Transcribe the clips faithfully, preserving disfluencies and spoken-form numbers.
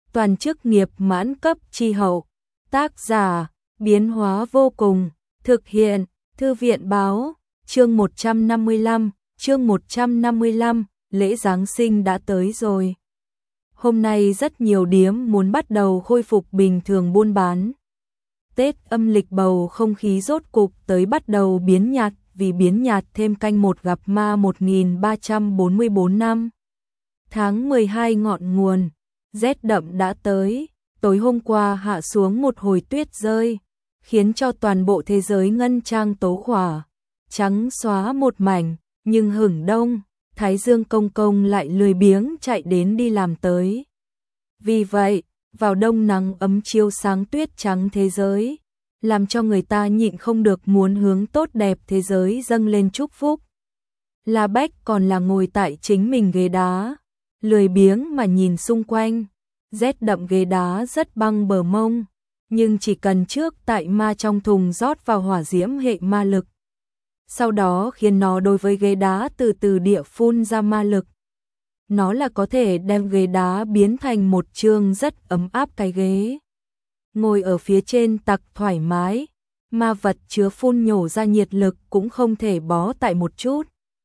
toàn chức nghiệp mãn cấp chi hậu. Tác giả, biến hóa vô cùng, thực hiện, Thư viện báo, chương một trăm năm mươi lăm, chương một trăm năm mươi lăm, lễ Giáng sinh đã tới rồi. Hôm nay rất nhiều điếm muốn bắt đầu khôi phục bình thường buôn bán. Tết âm lịch bầu không khí rốt cục tới bắt đầu biến nhạt, vì biến nhạt thêm canh một gặp ma một nghìn ba trăm bốn mươi tư năm. Tháng mười hai ngọn nguồn, rét đậm đã tới, tối hôm qua hạ xuống một hồi tuyết rơi, khiến cho toàn bộ thế giới ngân trang tố khỏa, trắng xóa một mảnh, nhưng hửng đông, Thái Dương công công lại lười biếng chạy đến đi làm tới. Vì vậy, vào đông nắng ấm chiếu sáng tuyết trắng thế giới, làm cho người ta nhịn không được muốn hướng tốt đẹp thế giới dâng lên chúc phúc. La Bách còn là ngồi tại chính mình ghế đá, lười biếng mà nhìn xung quanh, rét đậm ghế đá rất băng bờ mông, nhưng chỉ cần trước tại ma trong thùng rót vào hỏa diễm hệ ma lực. Sau đó khiến nó đối với ghế đá từ từ địa phun ra ma lực. Nó là có thể đem ghế đá biến thành một chương rất ấm áp cái ghế. Ngồi ở phía trên tặc thoải mái, ma vật chứa phun nhổ ra nhiệt lực cũng không thể bó tại một chút.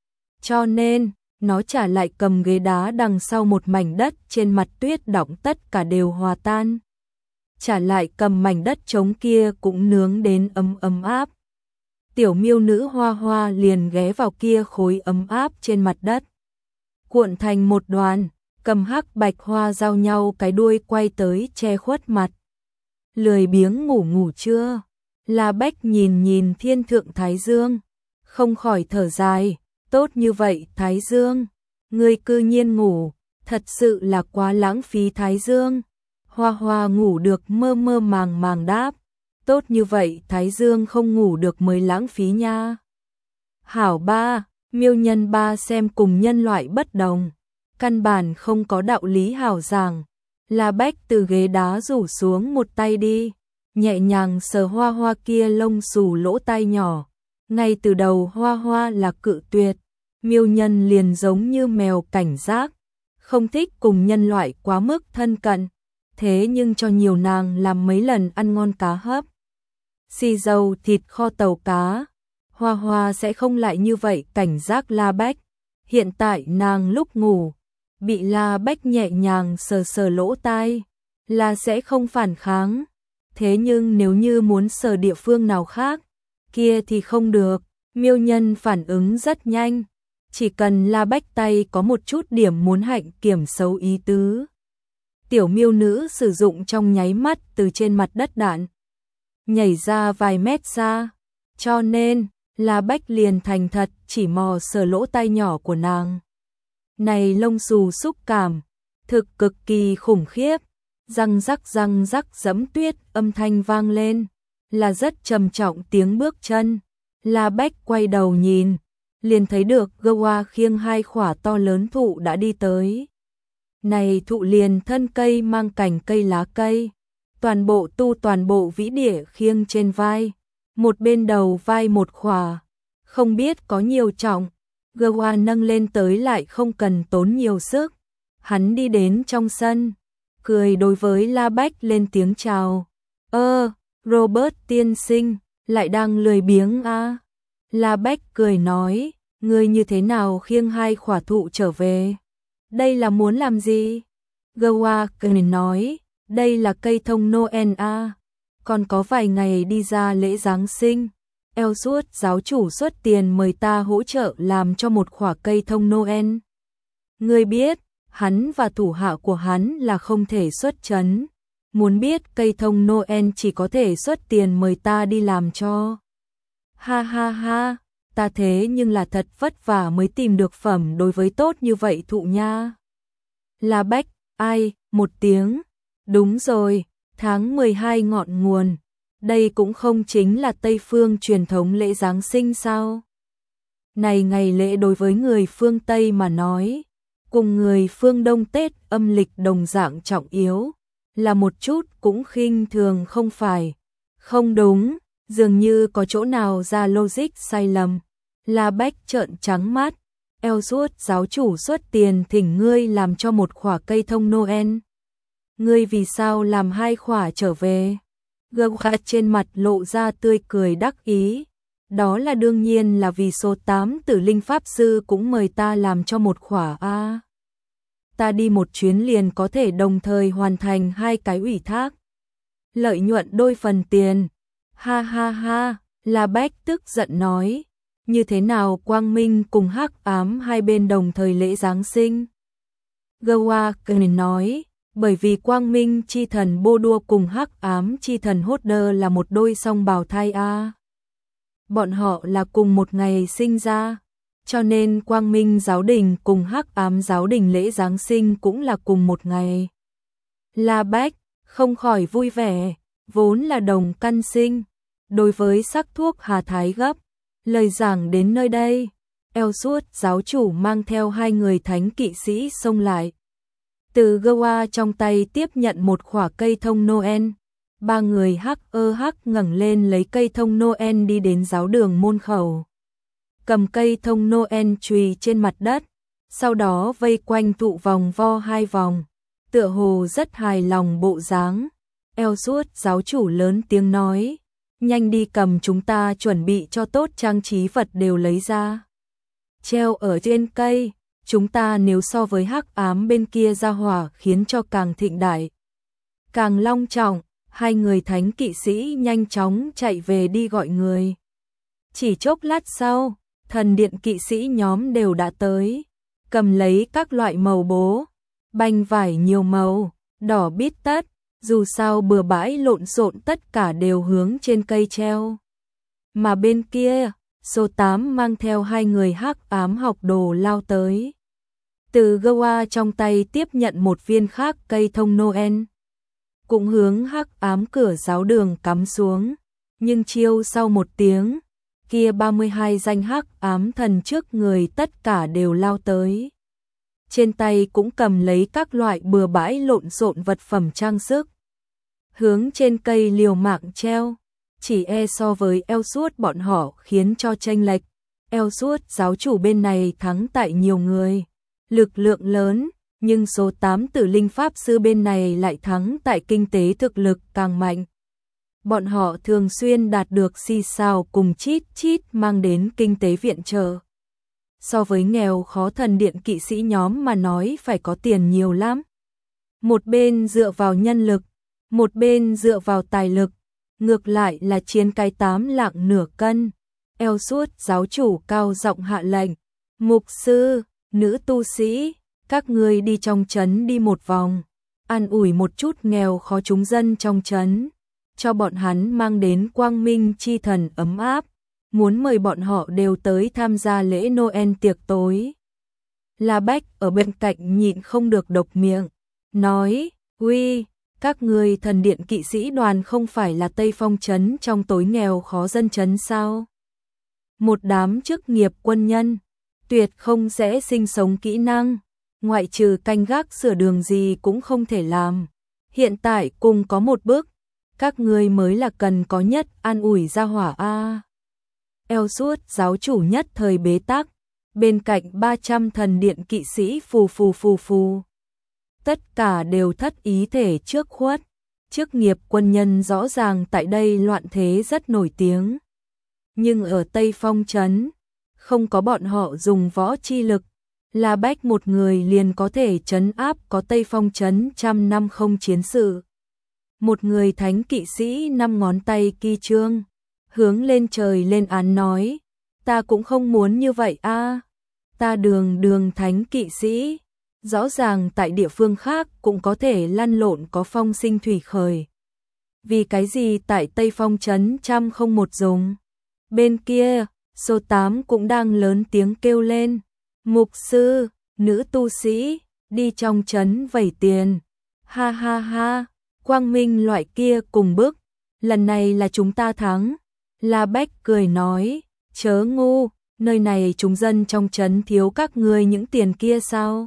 Cho nên, nó trả lại cầm ghế đá đằng sau một mảnh đất trên mặt tuyết đọng tất cả đều hòa tan. Trả lại cầm mảnh đất trống kia cũng nướng đến ấm ấm áp. Tiểu miêu nữ Hoa Hoa liền ghé vào kia khối ấm áp trên mặt đất. Cuộn thành một đoàn, cầm hắc bạch hoa giao nhau cái đuôi quay tới che khuất mặt. Lười biếng ngủ ngủ chưa? La Bách nhìn nhìn thiên thượng Thái Dương, không khỏi thở dài, tốt như vậy Thái Dương, ngươi cư nhiên ngủ, thật sự là quá lãng phí Thái Dương. Hoa Hoa ngủ được mơ mơ màng màng đáp, tốt như vậy Thái Dương không ngủ được mới lãng phí nha. Hảo ba, miêu nhân ba xem cùng nhân loại bất đồng, căn bản không có đạo lý hảo giảng. La Bách từ ghế đá rủ xuống một tay đi, nhẹ nhàng sờ Hoa Hoa kia lông xù lỗ tai nhỏ. Ngay từ đầu Hoa Hoa là cự tuyệt, miêu nhân liền giống như mèo cảnh giác, không thích cùng nhân loại quá mức thân cận. Thế nhưng cho nhiều nàng làm mấy lần ăn ngon cá hấp, xì dầu thịt kho tàu cá, Hoa Hoa sẽ không lại như vậy cảnh giác La Bách. Hiện tại nàng lúc ngủ, bị La Bách nhẹ nhàng sờ sờ lỗ tai, là sẽ không phản kháng. Thế nhưng nếu như muốn sờ địa phương nào khác, kia thì không được. Miêu nhân phản ứng rất nhanh, chỉ cần La Bách tay có một chút điểm muốn hạnh kiểm xấu ý tứ. Tiểu miêu nữ sử dụng trong nháy mắt từ trên mặt đất đạn, nhảy ra vài mét xa, cho nên La Bách liền thành thật chỉ mò sờ lỗ tai nhỏ của nàng. Này lông xù xúc cảm, thực cực kỳ khủng khiếp, răng rắc răng rắc giẫm tuyết âm thanh vang lên, là rất trầm trọng tiếng bước chân. La Bách quay đầu nhìn, liền thấy được Goa khiêng hai khỏa to lớn thụ đã đi tới. Này thụ liền thân cây mang cành cây lá cây, toàn bộ tu toàn bộ vĩ địa khiêng trên vai, một bên đầu vai một khỏa, không biết có nhiều trọng. Goa nâng lên tới lại không cần tốn nhiều sức. Hắn đi đến trong sân, cười đối với La Bách lên tiếng chào. Ơ, Robert tiên sinh, lại đang lười biếng à? La Bách cười nói, ngươi như thế nào khiêng hai khỏa thụ trở về? Đây là muốn làm gì? Goa cười nói, đây là cây thông Noel à? Còn có vài ngày đi ra lễ Giáng sinh. Elsuốt giáo chủ xuất tiền mời ta hỗ trợ làm cho một khỏa cây thông Noel. Ngươi biết, hắn và thủ hạ của hắn là không thể xuất trấn. Muốn biết cây thông Noel chỉ có thể xuất tiền mời ta đi làm cho. Ha ha ha, ta thế nhưng là thật vất vả mới tìm được phẩm đối với tốt như vậy thụ nha. La Bách, ai, một tiếng. Đúng rồi, tháng mười hai ngọn nguồn. Đây cũng không chính là Tây phương truyền thống lễ Giáng sinh sao? Này ngày lễ đối với người phương Tây mà nói, cùng người phương Đông Tết âm lịch đồng dạng trọng yếu, là một chút cũng khinh thường không phải. Không đúng, dường như có chỗ nào ra logic sai lầm. La Bách trợn trắng mắt, Elsuốt giáo chủ xuất tiền thỉnh ngươi làm cho một khỏa cây thông Noel. ngươi vì sao làm hai khỏa trở về? Gawa trên mặt lộ ra tươi cười đắc ý. Đó là đương nhiên là vì số tám tử linh pháp sư cũng mời ta làm cho một khỏa a. Ta đi một chuyến liền có thể đồng thời hoàn thành hai cái ủy thác. Lợi nhuận đôi phần tiền. Ha ha ha, La Bách tức giận nói. Như thế nào quang minh cùng hắc ám hai bên đồng thời lễ Giáng sinh? Gawa cười nói, bởi vì quang minh chi thần Bô Đua cùng hắc ám chi thần Hốt Đơ là một đôi song bào thai a. Bọn họ là cùng một ngày sinh ra, cho nên quang minh giáo đình cùng hắc ám giáo đình lễ Giáng sinh cũng là cùng một ngày. La Bách không khỏi vui vẻ, vốn là đồng căn sinh. Đối với sắc thuốc Hà Thái gấp, lời giảng đến nơi đây, Elsuốt giáo chủ mang theo hai người thánh kỵ sĩ xông lại. Từ Gawa trong tay tiếp nhận một khỏa cây thông Noel, ba người hắc ơ hắc ngẩng lên lấy cây thông Noel đi đến giáo đường môn khẩu. Cầm cây thông Noel chùy trên mặt đất, sau đó vây quanh tụ vòng vo hai vòng, tựa hồ rất hài lòng bộ dáng. Elsuốt giáo chủ lớn tiếng nói, nhanh đi cầm chúng ta chuẩn bị cho tốt trang trí vật đều lấy ra. Treo ở trên cây, chúng ta nếu so với hắc ám bên kia ra hỏa khiến cho càng thịnh đại, càng long trọng. Hai người thánh kỵ sĩ nhanh chóng chạy về đi gọi người. Chỉ chốc lát sau, thần điện kỵ sĩ nhóm đều đã tới, cầm lấy các loại màu bố, banh vải nhiều màu, đỏ bít tất, dù sao bừa bãi lộn xộn tất cả đều hướng trên cây treo. Mà bên kia, số tám mang theo hai người hắc ám học đồ lao tới. Từ Gawa trong tay tiếp nhận một viên khác cây thông Noel, cũng hướng hắc ám cửa giáo đường cắm xuống, nhưng chiêu sau một tiếng, kia ba mươi hai danh hắc ám thần trước người tất cả đều lao tới. Trên tay cũng cầm lấy các loại bừa bãi lộn xộn vật phẩm trang sức, hướng trên cây liều mạng treo, chỉ e so với Elsuốt bọn họ khiến cho chênh lệch. Elsuốt giáo chủ bên này thắng tại nhiều người, lực lượng lớn, nhưng số tám tử linh pháp sư bên này lại thắng tại kinh tế thực lực càng mạnh. Bọn họ thường xuyên đạt được xì xào cùng chít chít mang đến kinh tế viện trợ. So với nghèo khó thần điện kỵ sĩ nhóm mà nói phải có tiền nhiều lắm. Một bên dựa vào nhân lực, một bên dựa vào tài lực, ngược lại là chiến cái tám lạng nửa cân. Elsuốt giáo chủ cao giọng hạ lệnh, mục sư, nữ tu sĩ, các ngươi đi trong trấn đi một vòng, an ủi một chút nghèo khó chúng dân trong trấn, cho bọn hắn mang đến quang minh chi thần ấm áp, muốn mời bọn họ đều tới tham gia lễ Noel tiệc tối. La Bách ở bên cạnh nhịn không được độc miệng, nói, uy, các ngươi thần điện kỵ sĩ đoàn không phải là Tây Phong trấn trong tối nghèo khó dân trấn sao? Một đám chức nghiệp quân nhân, tuyệt không sẽ sinh sống kỹ năng, ngoại trừ canh gác sửa đường gì cũng không thể làm. Hiện tại cùng có một bước, các ngươi mới là cần có nhất an ủi gia hỏa a. Elsuốt giáo chủ nhất thời bế tắc, bên cạnh ba trăm thần điện kỵ sĩ phù phù phù phù. Tất cả đều thất ý thể trước khuất, chức nghiệp quân nhân rõ ràng tại đây loạn thế rất nổi tiếng. Nhưng ở Tây Phong trấn, không có bọn họ dùng võ chi lực, La Bách một người liền có thể trấn áp có Tây Phong trấn trăm năm không chiến sự. Một người thánh kỵ sĩ năm ngón tay kỳ trương, hướng lên trời lên án nói, ta cũng không muốn như vậy a, ta đường đường thánh kỵ sĩ, rõ ràng tại địa phương khác cũng có thể lăn lộn có phong sinh thủy khởi. Vì cái gì tại Tây Phong trấn trăm không một dùng? Bên kia, số tám cũng đang lớn tiếng kêu lên, mục sư, nữ tu sĩ, đi trong trấn vẩy tiền. Ha ha ha, quang minh loại kia cùng bước, lần này là chúng ta thắng. La Bách cười nói, chớ ngu, nơi này chúng dân trong trấn thiếu các ngươi những tiền kia sao?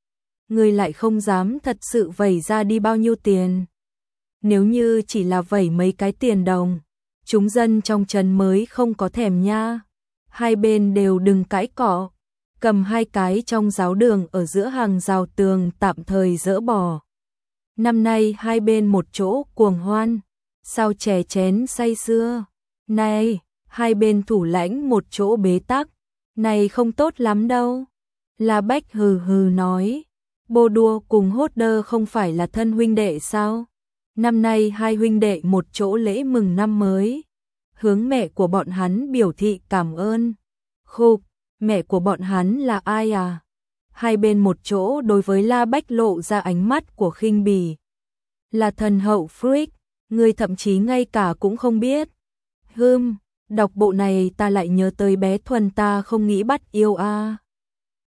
Ngươi lại không dám thật sự vẩy ra đi bao nhiêu tiền. Nếu như chỉ là vẩy mấy cái tiền đồng, chúng dân trong trấn mới không có thèm nha. Hai bên đều đừng cãi cọ, cầm hai cái trong giáo đường ở giữa hàng rào tường tạm thời dỡ bỏ. Năm nay hai bên một chỗ cuồng hoan, sao chè chén say sưa. Này, hai bên thủ lãnh một chỗ bế tắc, này không tốt lắm đâu. La Bách hừ hừ nói, Bô Đua cùng Hốt Đơ không phải là thân huynh đệ sao? Năm nay hai huynh đệ một chỗ lễ mừng năm mới, hướng mẹ của bọn hắn biểu thị cảm ơn. Khục, mẹ của bọn hắn là ai à? Hai bên một chỗ đối với La Bách lộ ra ánh mắt của khinh bỉ. Là thần hậu Freak, người thậm chí ngay cả cũng không biết. Hừm, đọc bộ này ta lại nhớ tới bé Thuần ta không nghĩ bắt yêu a. À.